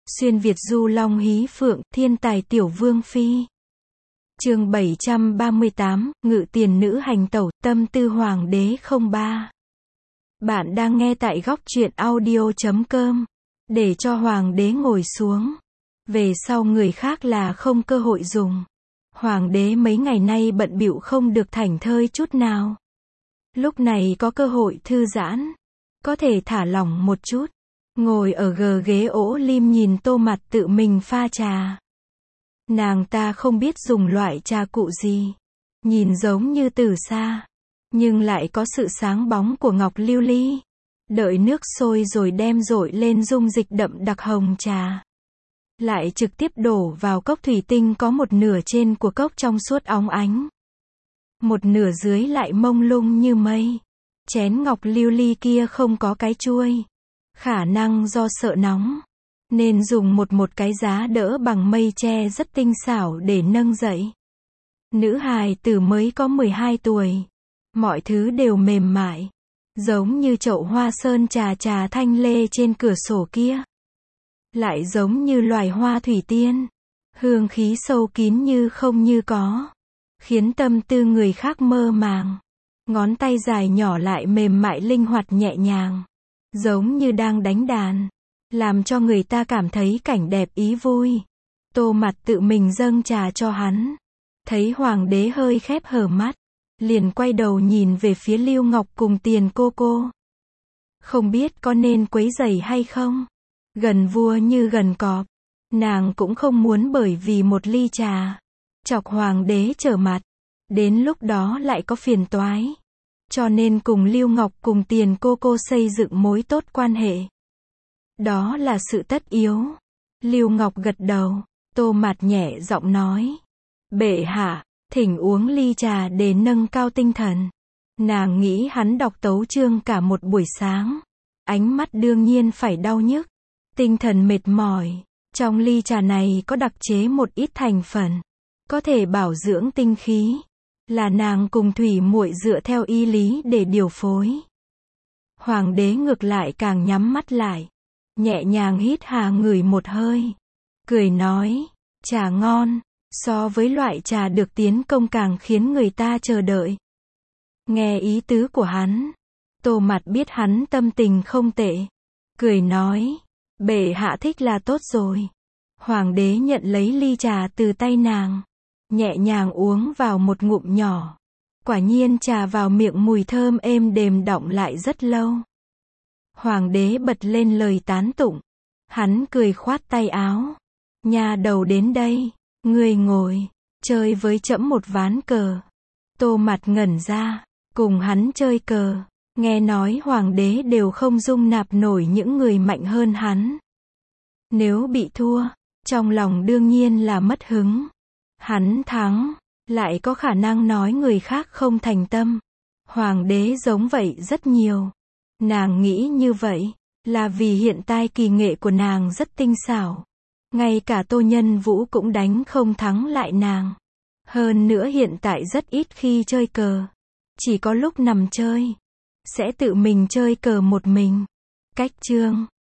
Xuyên Việt du long hí phượng, thiên tài tiểu vương phi. Chương 738, ngự tiền nữ hành tẩu, tâm tư hoàng đế 03. Bạn đang nghe tại góc truyện audio.com. Để cho hoàng đế ngồi xuống. Về sau người khác là không cơ hội dùng. Hoàng đế mấy ngày nay bận bịu không được thảnh thơi chút nào. Lúc này có cơ hội thư giãn. Có thể thả lỏng một chút. Ngồi ở ghế ỗ lim nhìn Tô Mặt tự mình pha trà. Nàng ta không biết dùng loại trà cụ gì. Nhìn giống như từ xa. Nhưng lại có sự sáng bóng của ngọc lưu ly. Đợi nước sôi rồi đem dội lên dung dịch đậm đặc hồng trà. Lại trực tiếp đổ vào cốc thủy tinh có một nửa trên của cốc trong suốt óng ánh. Một nửa dưới lại mông lung như mây. Chén ngọc lưu ly kia không có cái chuôi. Khả năng do sợ nóng. Nên dùng một cái giá đỡ bằng mây tre rất tinh xảo để nâng dậy. Nữ hài tử mới có 12 tuổi. Mọi thứ đều mềm mại. Giống như chậu hoa sơn trà thanh lê trên cửa sổ kia. Lại giống như loài hoa thủy tiên. Hương khí sâu kín như không như có. Khiến tâm tư người khác mơ màng. Ngón tay dài nhỏ lại mềm mại linh hoạt nhẹ nhàng. Giống như đang đánh đàn. Làm cho người ta cảm thấy cảnh đẹp ý vui. Tô Mặt tự mình dâng trà cho hắn. Thấy hoàng đế hơi khép hờ mắt. Liền quay đầu nhìn về phía Lưu Ngọc cùng Tiền cô. Không biết có nên quấy rầy hay không? Gần vua như gần cọp. Nàng cũng không muốn bởi vì một ly trà. Chọc hoàng đế trở mặt. Đến lúc đó lại có phiền toái. Cho nên cùng Lưu Ngọc cùng Tiền cô xây dựng mối tốt quan hệ. Đó là sự tất yếu. Lưu Ngọc gật đầu. Tô Mặt nhẹ giọng nói. Bệ hạ, thỉnh uống ly trà để nâng cao tinh thần. Nàng nghĩ hắn đọc tấu chương cả một buổi sáng. Ánh mắt đương nhiên phải đau nhức. Tinh thần mệt mỏi. Trong ly trà này có đặc chế một ít thành phần. Có thể bảo dưỡng tinh khí. Là nàng cùng Thủy muội dựa theo y lý để điều phối. Hoàng đế ngược lại càng nhắm mắt lại. Nhẹ nhàng hít hà ngửi một hơi. Cười nói, trà ngon, so với loại trà được tiến công càng khiến người ta chờ đợi. Nghe ý tứ của hắn. Tô Mặt biết hắn tâm tình không tệ. Cười nói, bệ hạ thích là tốt rồi. Hoàng đế nhận lấy ly trà từ tay nàng. Nhẹ nhàng uống vào một ngụm nhỏ. Quả nhiên trà vào miệng mùi thơm êm đềm đọng lại rất lâu. Hoàng đế bật lên lời tán tụng. Hắn cười khoát tay áo. Nha đầu đến đây. Ngươi ngồi. Chơi với trẫm một ván cờ. Tô Mặt ngẩn ra. Cùng hắn chơi cờ. Nghe nói hoàng đế đều không dung nạp nổi những người mạnh hơn hắn. Nếu bị thua. Trong lòng đương nhiên là mất hứng. Hắn thắng. Lại có khả năng nói người khác không thành tâm. Hoàng đế giống vậy rất nhiều. Nàng nghĩ như vậy. Là vì hiện tại kỳ nghệ của nàng rất tinh xảo. Ngay cả Tô Nhân Vũ cũng đánh không thắng lại nàng. Hơn nữa hiện tại rất ít khi chơi cờ. Chỉ có lúc nằm chơi. Sẽ tự mình chơi cờ một mình. Cách chương.